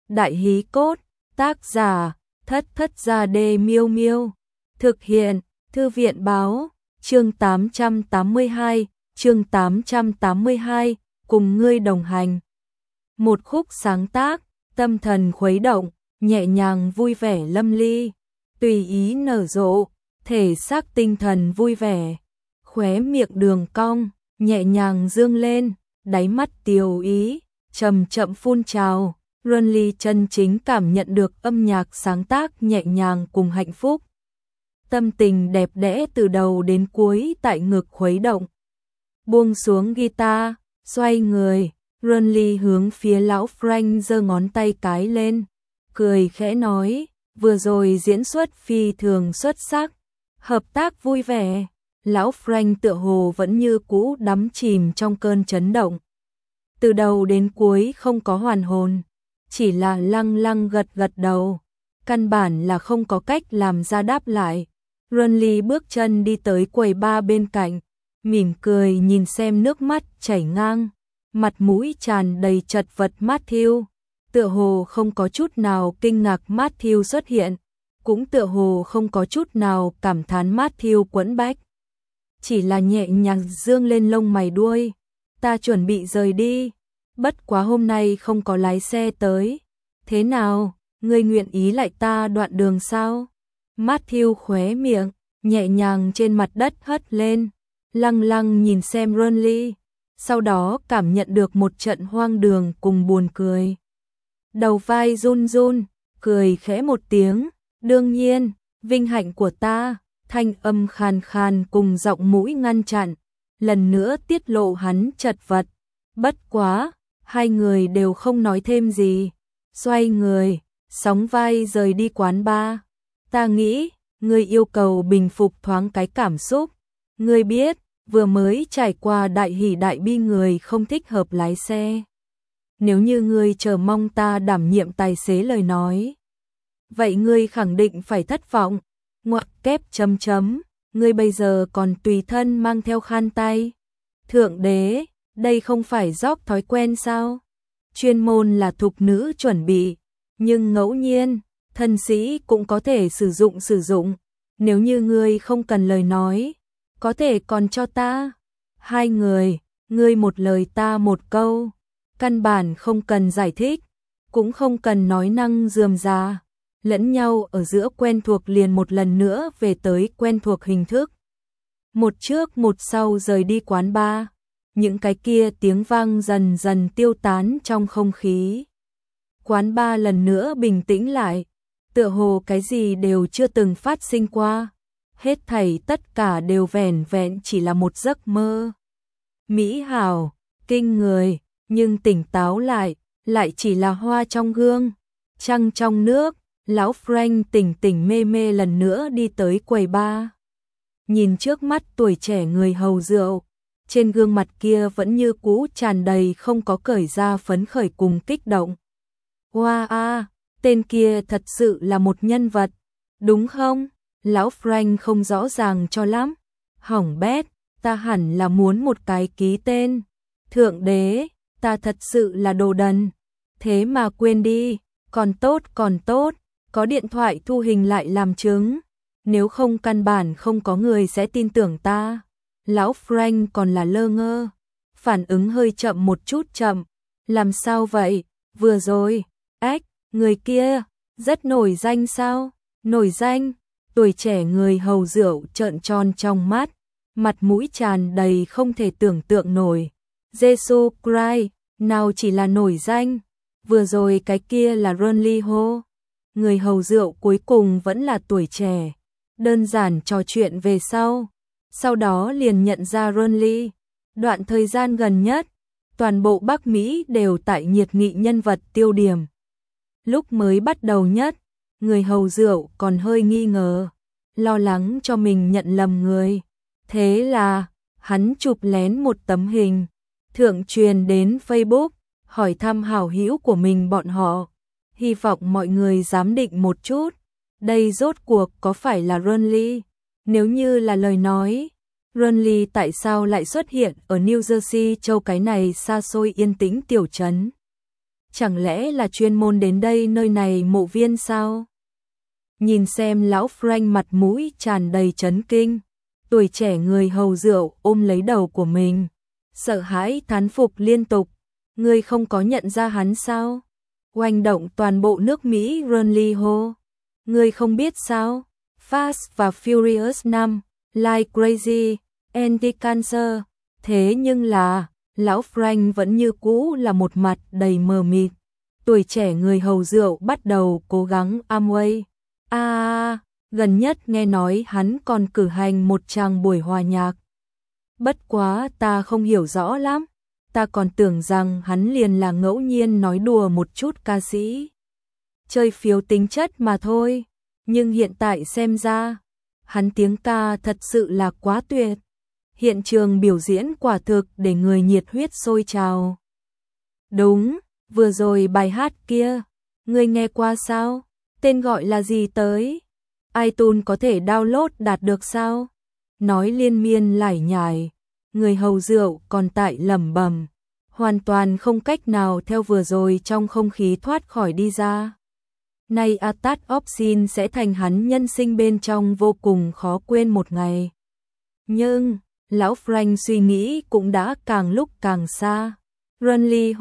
Đại hí cốt, tác giả, Thất Thất Gia Đê Miêu Miêu. Thực hiện, Thư viện báo, chương 882, cùng ngươi đồng hành. Một khúc sáng tác, tâm thần khuấy động, nhẹ nhàng vui vẻ lâm ly, tùy ý nở rộ, thể xác tinh thần vui vẻ, khóe miệng đường cong, nhẹ nhàng dương lên, đáy mắt tiều ý, chậm chậm phun trào. Runly chân chính cảm nhận được âm nhạc sáng tác nhẹ nhàng cùng hạnh phúc. Tâm tình đẹp đẽ từ đầu đến cuối tại ngực khuấy động. Buông xuống guitar, xoay người, Runly hướng phía lão Frank giơ ngón tay cái lên, cười khẽ nói, vừa rồi diễn xuất phi thường xuất sắc, hợp tác vui vẻ. Lão Frank tựa hồ vẫn như cũ đắm chìm trong cơn chấn động. Từ đầu đến cuối không có hoàn hồn, chỉ là lăng lăng gật gật đầu, căn bản là không có cách làm ra đáp lại. Runly bước chân đi tới quầy bar bên cạnh, mỉm cười nhìn xem nước mắt chảy ngang, mặt mũi tràn đầy chật vật Matthew, tựa hồ không có chút nào kinh ngạc Matthew xuất hiện, cũng tựa hồ không có chút nào cảm thán Matthew quẫn bách, chỉ là nhẹ nhàng dương lên lông mày đuôi, ta chuẩn bị rời đi. Bất quá hôm nay không có lái xe tới. Thế nào, ngươi nguyện ý lại ta đoạn đường sao? Matthew khóe miệng, nhẹ nhàng trên mặt đất hất lên, lăng lăng nhìn xem Runly, sau đó cảm nhận được một trận hoang đường cùng buồn cười. Đầu vai run run, cười khẽ một tiếng, đương nhiên, vinh hạnh của ta, thanh âm khàn khàn cùng giọng mũi ngăn chặn, lần nữa tiết lộ hắn chật vật. Bất quá, hai người đều không nói thêm gì, xoay người, sóng vai rời đi quán bar. Ta nghĩ, ngươi yêu cầu bình phục thoáng cái cảm xúc. Ngươi biết, vừa mới trải qua đại hỷ đại bi người không thích hợp lái xe. Nếu như ngươi chờ mong ta đảm nhiệm tài xế lời nói, vậy ngươi khẳng định phải thất vọng. Ngoặc kép chấm chấm, ngươi bây giờ còn tùy thân mang theo khăn tay. Thượng đế, đây không phải dốc thói quen sao? Chuyên môn là thục nữ chuẩn bị, nhưng ngẫu nhiên, thân sĩ cũng có thể sử dụng. Nếu như ngươi không cần lời nói, có thể còn cho ta. Hai người, ngươi một lời ta một câu, căn bản không cần giải thích, cũng không cần nói năng rườm rà, lẫn nhau ở giữa quen thuộc liền một lần nữa về tới quen thuộc hình thức. Một trước một sau rời đi quán bar. Những cái kia tiếng vang dần dần tiêu tán trong không khí. Quán bar lần nữa bình tĩnh lại, tựa hồ cái gì đều chưa từng phát sinh qua. Hết thảy tất cả đều vẻn vẹn chỉ là một giấc mơ. Mỹ hảo, kinh người, nhưng tỉnh táo lại chỉ là hoa trong gương, trăng trong nước. Lão Frank tỉnh tỉnh mê mê lần nữa đi tới quầy bar. Nhìn trước mắt tuổi trẻ người hầu rượu, trên gương mặt kia vẫn như cũ tràn đầy không có cởi ra phấn khởi cùng kích động. Wow, tên kia thật sự là một nhân vật, đúng không? Lão Frank không rõ ràng cho lắm. Hỏng bét, ta hẳn là muốn một cái ký tên. Thượng đế, ta thật sự là đồ đần. Thế mà quên đi, còn tốt, có điện thoại thu hình lại làm chứng. Nếu không căn bản không có người sẽ tin tưởng ta. Lão Frank còn là lơ ngơ, phản ứng hơi chậm một chút chậm. Làm sao vậy? Vừa rồi, người kia, rất nổi danh sao? Nổi danh? Tuổi trẻ người hầu rượu trợn tròn trong mắt, mặt mũi tràn đầy không thể tưởng tượng nổi. Jesus Christ, nào chỉ là nổi danh, vừa rồi cái kia là Runly hô. Người hầu rượu cuối cùng vẫn là tuổi trẻ, đơn giản trò chuyện về sau đó liền nhận ra Runly. Đoạn thời gian gần nhất, toàn bộ Bắc Mỹ đều tại nhiệt nghị nhân vật tiêu điểm. Lúc mới bắt đầu nhất, người hầu rượu còn hơi nghi ngờ, lo lắng cho mình nhận lầm người. Thế là, hắn chụp lén một tấm hình, thượng truyền đến Facebook, hỏi thăm hảo hữu của mình bọn họ. Hy vọng mọi người giám định một chút, đây rốt cuộc có phải là Runly? Nếu như là lời nói, Runly tại sao lại xuất hiện ở New Jersey châu cái này xa xôi yên tĩnh tiểu trấn? chẳng lẽ là chuyên môn đến đây nơi này mộ viên sao? Nhìn xem lão Frank mặt mũi tràn đầy chấn kinh, tuổi trẻ người hầu rượu ôm lấy đầu của mình, sợ hãi thán phục liên tục, ngươi không có nhận ra hắn sao? Oanh động toàn bộ nước Mỹ Ronly hô, ngươi không biết sao? Fast và Furious 5, Like Crazy, Anti-Cancer, thế nhưng là, lão Frank vẫn như cũ là một mặt đầy mờ mịt. Tuổi trẻ người hầu rượu bắt đầu cố gắng Amway. Gần nhất nghe nói hắn còn cử hành một tràng buổi hòa nhạc. Bất quá ta không hiểu rõ lắm, ta còn tưởng rằng hắn liền là ngẫu nhiên nói đùa một chút ca sĩ. Chơi phiếu tính chất mà thôi, nhưng hiện tại xem ra, hắn tiếng ca thật sự là quá tuyệt. Hiện trường biểu diễn quả thực để người nhiệt huyết sôi trào. Đúng, vừa rồi bài hát kia, ngươi nghe qua sao? Tên gọi là gì tới? iTunes có thể download đạt được sao? Nói liên miên lải nhải, người hầu rượu còn tại lẩm bẩm, hoàn toàn không cách nào theo vừa rồi trong không khí thoát khỏi đi ra. Nay Atat Opsin sẽ thành hắn nhân sinh bên trong vô cùng khó quên một ngày. Nhưng, lão Frank suy nghĩ cũng đã càng lúc càng xa. Ronly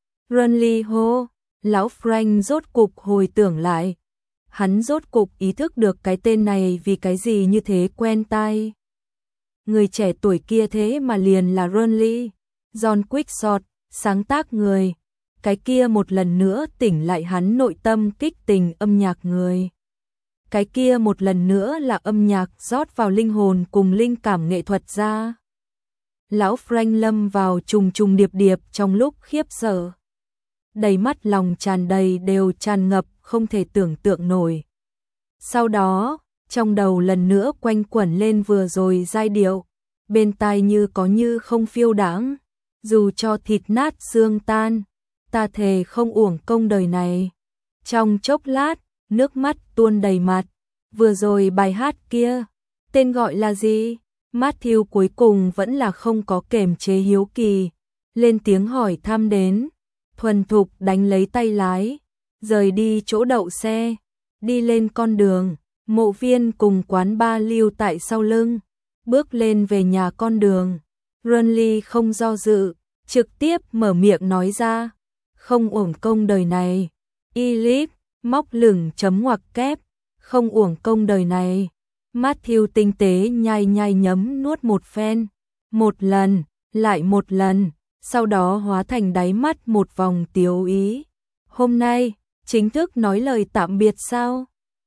hô, lão Frank rốt cục hồi tưởng lại. Hắn rốt cục ý thức được cái tên này vì cái gì như thế quen tai. Người trẻ tuổi kia thế mà liền là Ronly, John Quickshot, sáng tác người. Cái kia một lần nữa tỉnh lại hắn nội tâm kích tình âm nhạc người. Cái kia một lần nữa là âm nhạc rót vào linh hồn cùng linh cảm nghệ thuật ra. Lão Frank lâm vào trùng trùng điệp điệp trong lúc khiếp sợ. Đầy mắt lòng tràn đầy đều tràn ngập không thể tưởng tượng nổi. Sau đó, trong đầu lần nữa quanh quẩn lên vừa rồi giai điệu, bên tai như có như không phiêu đãng, dù cho thịt nát xương tan, ta thề không uổng công đời này. Trong chốc lát, nước mắt tuôn đầy mặt, vừa rồi bài hát kia, tên gọi là gì? Matthew cuối cùng vẫn là không có kềm chế hiếu kỳ, lên tiếng hỏi thăm đến, thuần thục đánh lấy tay lái, rời đi chỗ đậu xe, đi lên con đường, mộ viên cùng quán bar lưu tại sau lưng, bước lên về nhà con đường. Ronly không do dự, trực tiếp mở miệng nói ra, không uổng công đời này. Elip, móc lửng chấm ngoặc kép, không uổng công đời này. Matthew tinh tế nhai nhai nhấm nuốt một phen, một lần, lại một lần, sau đó hóa thành đáy mắt một vòng tiếu ý. Hôm nay, chính thức nói lời tạm biệt sao?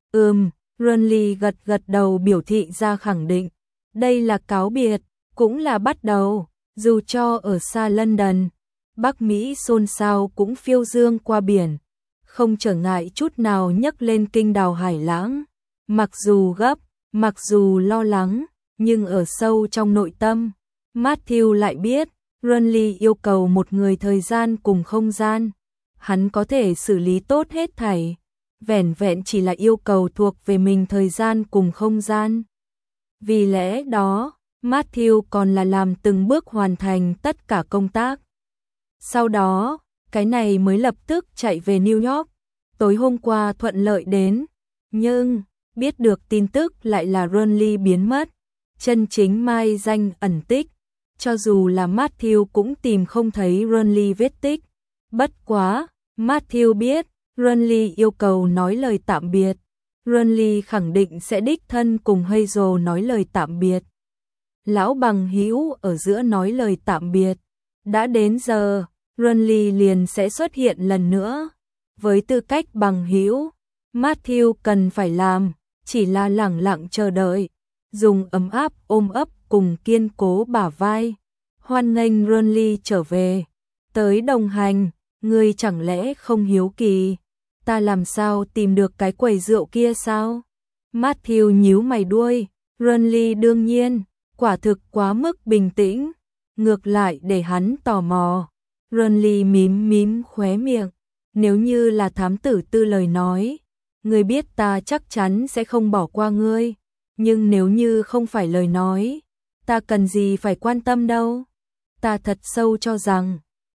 Ronly gật gật đầu biểu thị ra khẳng định. Đây là cáo biệt, cũng là bắt đầu, dù cho ở xa London, Bắc Mỹ xôn xao cũng phiêu dương qua biển, không trở ngại chút nào nhấc lên kinh đào hải lãng. Mặc dù gấp, mặc dù lo lắng, nhưng ở sâu trong nội tâm, Matthew lại biết, Ronly yêu cầu một người thời gian cùng không gian. Hắn có thể xử lý tốt hết thảy, vẻn vẹn chỉ là yêu cầu thuộc về mình thời gian cùng không gian. Vì lẽ đó, Matthew còn là làm từng bước hoàn thành tất cả công tác. Sau đó, cái này mới lập tức chạy về New York. Tối hôm qua thuận lợi đến, nhưng biết được tin tức lại là Ronly biến mất, chân chính mai danh ẩn tích. Cho dù là Matthew cũng tìm không thấy Ronly vết tích. Bất quá, Matthew biết, Ronly yêu cầu nói lời tạm biệt. Ronly khẳng định sẽ đích thân cùng Hazel nói lời tạm biệt. Lão bằng hữu ở giữa nói lời tạm biệt. Đã đến giờ, Ronly liền sẽ xuất hiện lần nữa. Với tư cách bằng hữu, Matthew cần phải làm, chỉ là lẳng lặng chờ đợi, dùng ấm áp ôm ấp cùng kiên cố bả vai. Hoan nghênh Ronly trở về, tới đồng hành, ngươi chẳng lẽ không hiếu kỳ, ta làm sao tìm được cái quầy rượu kia sao? Matthew nhíu mày đuôi, Ronly đương nhiên, quả thực quá mức bình tĩnh, ngược lại để hắn tò mò. Ronly mím mím khóe miệng, nếu như là thám tử Tư lời nói, ngươi biết ta chắc chắn sẽ không bỏ qua ngươi, nhưng nếu như không phải lời nói, ta cần gì phải quan tâm đâu. Ta thật sâu cho rằng,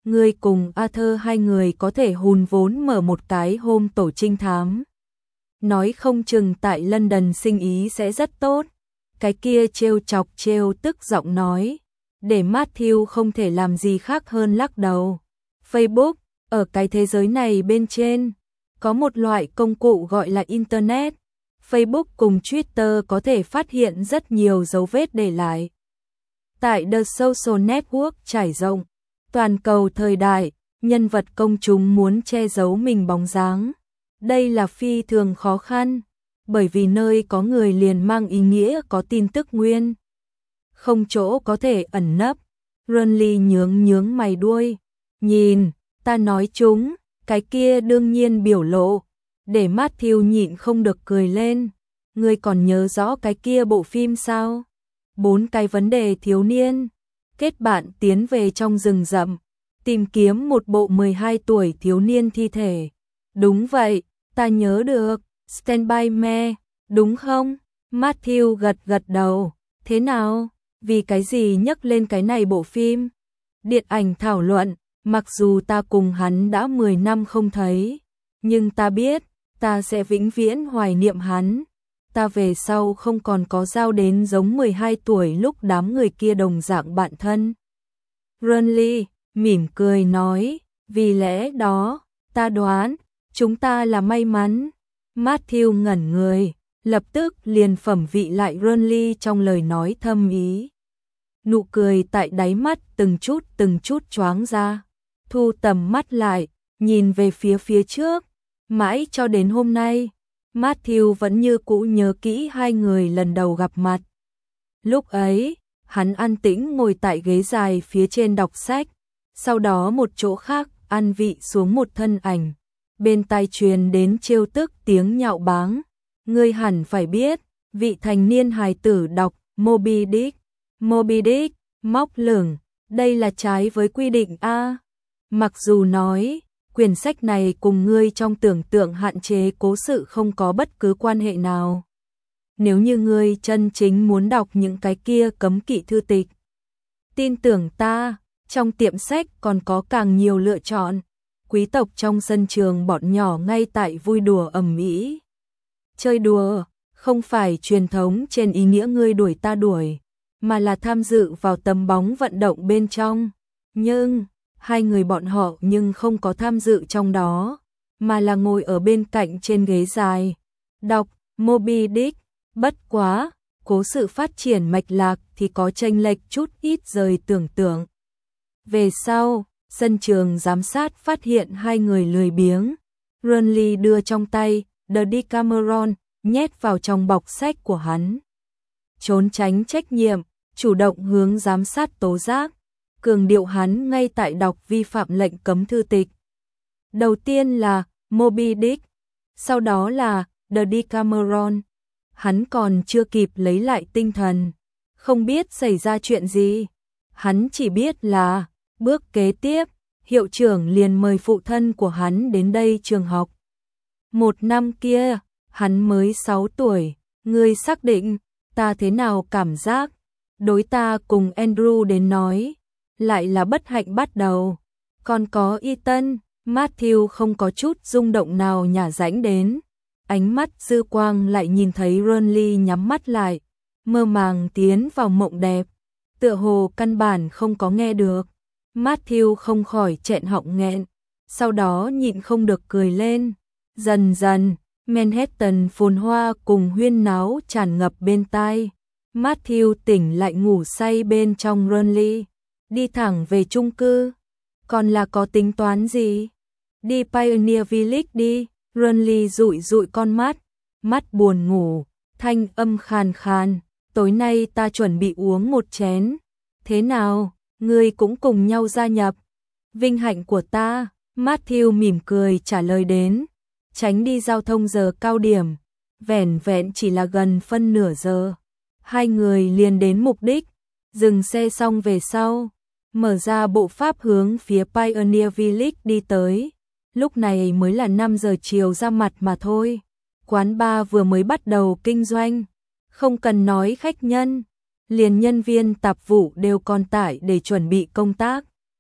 ngươi cùng Arthur hai người có thể hùn vốn mở một cái hôm tổ trinh thám. Nói không chừng tại London sinh ý sẽ rất tốt. Cái kia trêu chọc trêu tức giọng nói, để Matthew không thể làm gì khác hơn lắc đầu. Facebook, ở cái thế giới này bên trên, có một loại công cụ gọi là Internet. Facebook cùng Twitter có thể phát hiện rất nhiều dấu vết để lại. Tại The Social Network trải rộng, toàn cầu thời đại, nhân vật công chúng muốn che giấu mình bóng dáng. Đây là phi thường khó khăn, bởi vì nơi có người liền mang ý nghĩa có tin tức nguyên. Không chỗ có thể ẩn nấp. Ronly nhướng mày đuôi. Nhìn, ta nói chúng, cái kia đương nhiên biểu lộ. Để Matthew nhịn không được cười lên. Ngươi còn nhớ rõ cái kia bộ phim sao? 4 cái vấn đề thiếu niên. Kết bạn tiến về trong rừng rậm, tìm kiếm một bộ 12 tuổi thiếu niên thi thể. Đúng vậy, ta nhớ được. Stand by me, đúng không? Matthew gật đầu. Thế nào? Vì cái gì nhắc lên cái này bộ phim? Điện ảnh thảo luận, mặc dù ta cùng hắn đã 10 năm không thấy, nhưng ta biết, ta sẽ vĩnh viễn hoài niệm hắn. Ta về sau không còn có giao đến giống 12 tuổi lúc đám người kia đồng dạng bạn thân. Ronly mỉm cười nói, vì lẽ đó, ta đoán, chúng ta là may mắn. Matthew ngẩn người, lập tức liền phẩm vị lại Ronly trong lời nói thâm ý. Nụ cười tại đáy mắt từng chút choáng ra, thu tầm mắt lại, nhìn về phía trước, mãi cho đến hôm nay, Matthew vẫn như cũ nhớ kỹ hai người lần đầu gặp mặt. Lúc ấy, hắn an tĩnh ngồi tại ghế dài phía trên đọc sách, sau đó một chỗ khác an vị xuống một thân ảnh. Bên tai truyền đến trêu tức tiếng nhạo báng. Ngươi hẳn phải biết, vị thành niên hài tử đọc Moby Dick. Moby Dick, móc lửng, đây là trái với quy định A. Mặc dù nói, quyển sách này cùng ngươi trong tưởng tượng hạn chế cố sự không có bất cứ quan hệ nào. Nếu như ngươi chân chính muốn đọc những cái kia cấm kỵ thư tịch, tin tưởng ta, trong tiệm sách còn có càng nhiều lựa chọn. Quý tộc trong sân trường bọn nhỏ ngay tại vui đùa ầm ĩ. Chơi đùa, không phải truyền thống trên ý nghĩa ngươi đuổi ta đuổi, mà là tham dự vào tấm bóng vận động bên trong. Nhưng, hai người bọn họ nhưng không có tham dự trong đó, mà là ngồi ở bên cạnh trên ghế dài. Đọc Moby Dick, bất quá, cố sự phát triển mạch lạc thì có chênh lệch chút ít rời tưởng tượng. Về sau, sân trường giám sát phát hiện hai người lười biếng. Ronly đưa trong tay The Decameron nhét vào trong bọc sách của hắn. Trốn tránh trách nhiệm, chủ động hướng giám sát tố giác, cường điệu hắn ngay tại đọc vi phạm lệnh cấm thư tịch. Đầu tiên là Moby Dick, sau đó là The Decameron. Hắn còn chưa kịp lấy lại tinh thần, không biết xảy ra chuyện gì. Hắn chỉ biết là bước kế tiếp, hiệu trưởng liền mời phụ thân của hắn đến đây trường học. Một năm kia, hắn mới 6 tuổi, ngươi xác định, ta thế nào cảm giác, đối ta cùng Andrew đến nói, lại là bất hạnh bắt đầu. Còn có Ethan, Matthew không có chút rung động nào nhả rãnh đến. Ánh mắt dư quang lại nhìn thấy Ronly nhắm mắt lại, mơ màng tiến vào mộng đẹp, tựa hồ căn bản không có nghe được. Matthew không khỏi chẹn họng nghẹn, sau đó nhịn không được cười lên. Dần dần, Manhattan phồn hoa cùng huyên náo tràn ngập bên tai. Matthew tỉnh lại ngủ say bên trong Ronly, đi thẳng về chung cư. Còn là có tính toán gì? Đi Pioneer Village đi. Ronly dụi con mắt, mắt buồn ngủ, thanh âm khàn khàn. Tối nay ta chuẩn bị uống một chén. Thế nào? Ngươi cũng cùng nhau gia nhập. Vinh hạnh của ta, Matthew mỉm cười trả lời đến. Tránh đi giao thông giờ cao điểm, vẻn vẹn chỉ là gần phân nửa giờ. Hai người liền đến mục đích, dừng xe xong về sau, mở ra bộ pháp hướng phía Pioneer Village đi tới. Lúc này mới là 5 giờ chiều ra mặt mà thôi. Quán bar vừa mới bắt đầu kinh doanh, không cần nói khách nhân, liền nhân viên tạp vụ đều còn tải để chuẩn bị công tác.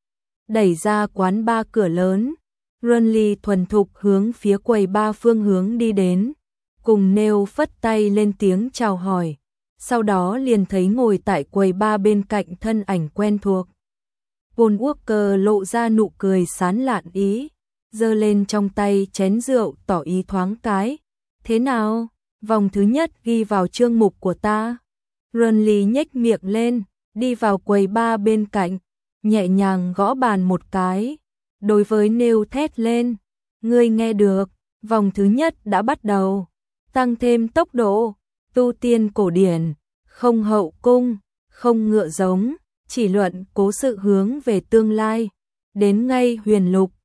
đẩy ra quán bar cửa lớn. Runly thuần thục hướng phía quầy bar phương hướng đi đến, cùng Neil phất tay lên tiếng chào hỏi, sau đó liền thấy ngồi tại quầy bar bên cạnh thân ảnh quen thuộc. Paul Walker lộ ra nụ cười sán lạn ý, giơ lên trong tay chén rượu tỏ ý thoáng cái. Thế nào, vòng thứ nhất ghi vào chương mục của ta. Runly nhếch miệng lên, đi vào quầy bar bên cạnh, nhẹ nhàng gõ bàn một cái. Đối với Neil thét lên, ngươi nghe được, vòng thứ nhất đã bắt đầu. Tăng thêm tốc độ, tu tiên cổ điển, không hậu cung, không ngựa giống, chỉ luận cố sự hướng về tương lai. Đến ngay huyền lục,